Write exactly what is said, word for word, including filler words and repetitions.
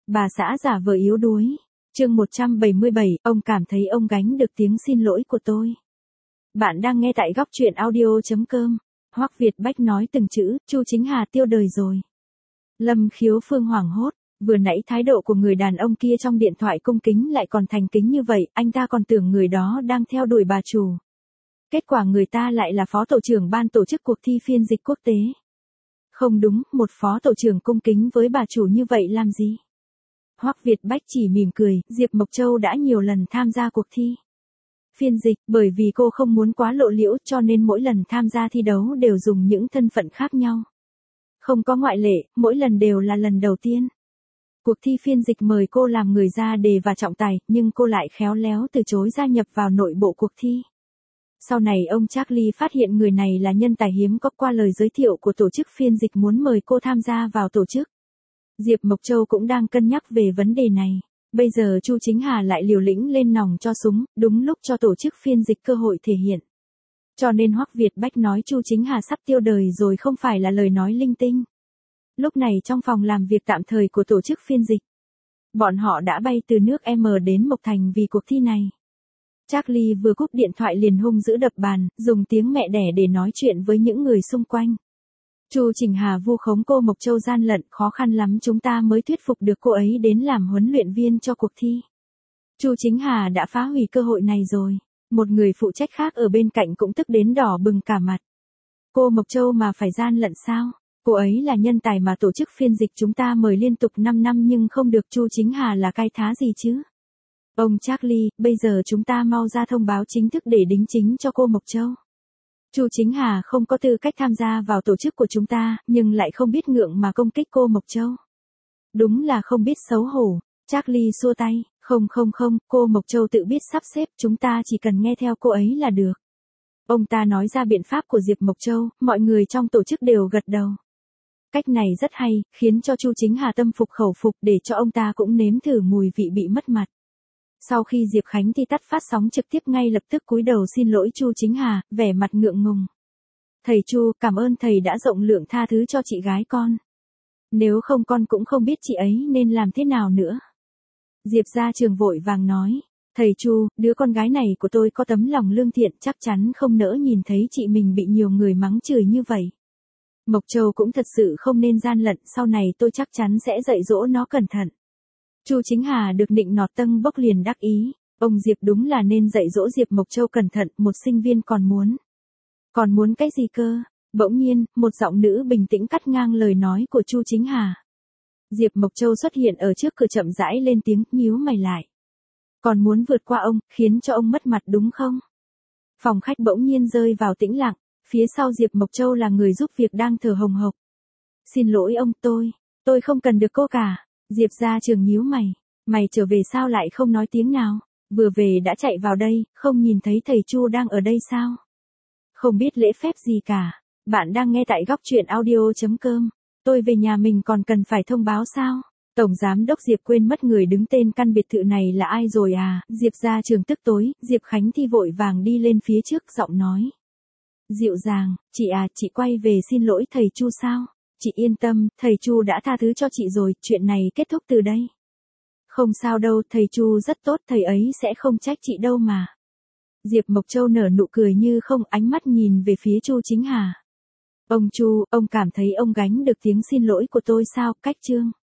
Bà xã giả vờ yếu đuối. Chương một trăm bảy mươi bảy, ông cảm thấy ông gánh được tiếng xin lỗi của tôi. Bạn đang nghe tại góc truyện audio chấm com. Hoắc Việt Bách nói từng chữ, Chu Chính Hà tiêu đời rồi. Lâm Khiếu Phương hoảng hốt, vừa nãy thái độ của người đàn ông kia trong điện thoại cung kính lại còn thành kính như vậy, anh ta còn tưởng người đó đang theo đuổi bà chủ. Kết quả người ta lại là phó tổ trưởng ban tổ chức cuộc thi phiên dịch quốc tế. Không đúng, một phó tổ trưởng cung kính với bà chủ như vậy làm gì? Hoắc Việt Bách chỉ mỉm cười, Diệp Mộc Châu đã nhiều lần tham gia cuộc thi phiên dịch, bởi vì cô không muốn quá lộ liễu cho nên mỗi lần tham gia thi đấu đều dùng những thân phận khác nhau. Không có ngoại lệ, mỗi lần đều là lần đầu tiên. Cuộc thi phiên dịch mời cô làm người ra đề và trọng tài, nhưng cô lại khéo léo từ chối gia nhập vào nội bộ cuộc thi. Sau này ông Charlie phát hiện người này là nhân tài hiếm có qua lời giới thiệu của tổ chức phiên dịch muốn mời cô tham gia vào tổ chức. Diệp Mộc Châu cũng đang cân nhắc về vấn đề này. Bây giờ Chu Chính Hà lại liều lĩnh lên nòng cho súng, đúng lúc cho tổ chức phiên dịch cơ hội thể hiện. Cho nên Hoắc Việt Bách nói Chu Chính Hà sắp tiêu đời rồi không phải là lời nói linh tinh. Lúc này trong phòng làm việc tạm thời của tổ chức phiên dịch, bọn họ đã bay từ nước M đến Mộc Thành vì cuộc thi này. Charlie vừa cúp điện thoại liền hung dữ đập bàn, dùng tiếng mẹ đẻ để nói chuyện với những người xung quanh. Chu Chính Hà vu khống cô Mộc Châu gian lận, khó khăn lắm chúng ta mới thuyết phục được cô ấy đến làm huấn luyện viên cho cuộc thi. Chu Chính Hà đã phá hủy cơ hội này rồi. Một người phụ trách khác ở bên cạnh cũng tức đến đỏ bừng cả mặt. Cô Mộc Châu mà phải gian lận sao? Cô ấy là nhân tài mà tổ chức phiên dịch chúng ta mời liên tục năm năm nhưng không được. Chu Chính Hà là cái thá gì chứ? Ông Charlie, bây giờ chúng ta mau ra thông báo chính thức để đính chính cho cô Mộc Châu. Chu Chính Hà không có tư cách tham gia vào tổ chức của chúng ta, nhưng lại không biết ngượng mà công kích cô Mộc Châu. Đúng là không biết xấu hổ. Charlie xua tay, không không không, cô Mộc Châu tự biết sắp xếp, chúng ta chỉ cần nghe theo cô ấy là được. Ông ta nói ra biện pháp của Diệp Mộc Châu, mọi người trong tổ chức đều gật đầu. Cách này rất hay, khiến cho Chu Chính Hà tâm phục khẩu phục để cho ông ta cũng nếm thử mùi vị bị mất mặt. Sau khi Diệp Khánh Thi tắt phát sóng trực tiếp ngay lập tức cúi đầu xin lỗi Chu Chính Hà, vẻ mặt ngượng ngùng. Thầy Chu, cảm ơn thầy đã rộng lượng tha thứ cho chị gái con. Nếu không con cũng không biết chị ấy nên làm thế nào nữa. Diệp Gia Trường vội vàng nói, thầy Chu, đứa con gái này của tôi có tấm lòng lương thiện chắc chắn không nỡ nhìn thấy chị mình bị nhiều người mắng chửi như vậy. Mộc Châu cũng thật sự không nên gian lận, sau này tôi chắc chắn sẽ dạy dỗ nó cẩn thận. Chu Chính Hà được nịnh nọt tâng bốc liền đắc ý, ông Diệp đúng là nên dạy dỗ Diệp Mộc Châu cẩn thận, một sinh viên còn muốn. Còn muốn cái gì cơ? Bỗng nhiên, một giọng nữ bình tĩnh cắt ngang lời nói của Chu Chính Hà. Diệp Mộc Châu xuất hiện ở trước cửa chậm rãi lên tiếng, nhíu mày lại. Còn muốn vượt qua ông, khiến cho ông mất mặt đúng không? Phòng khách bỗng nhiên rơi vào tĩnh lặng, phía sau Diệp Mộc Châu là người giúp việc đang thở hồng hộc. Xin lỗi ông, tôi, tôi không cần được cô cả. Diệp Gia Trường nhíu mày, mày trở về sao lại không nói tiếng nào? Vừa về đã chạy vào đây, không nhìn thấy thầy Chu đang ở đây sao? Không biết lễ phép gì cả. Bạn đang nghe tại góc truyện audio chấm com. Tôi về nhà mình còn cần phải thông báo sao? Tổng giám đốc Diệp quên mất người đứng tên căn biệt thự này là ai rồi à? Diệp Gia Trường tức tối, Diệp Khánh Thi vội vàng đi lên phía trước giọng nói. Dịu dàng, chị à, chị quay về xin lỗi thầy Chu sao? Chị yên tâm, thầy Chu đã tha thứ cho chị rồi, chuyện này kết thúc từ đây. Không sao đâu, thầy Chu rất tốt, thầy ấy sẽ không trách chị đâu mà. Diệp Mộc Châu nở nụ cười như không, ánh mắt nhìn về phía Chu Chính Hà. Ông Chu, ông cảm thấy ông gánh được tiếng xin lỗi của tôi sao? Cách chương.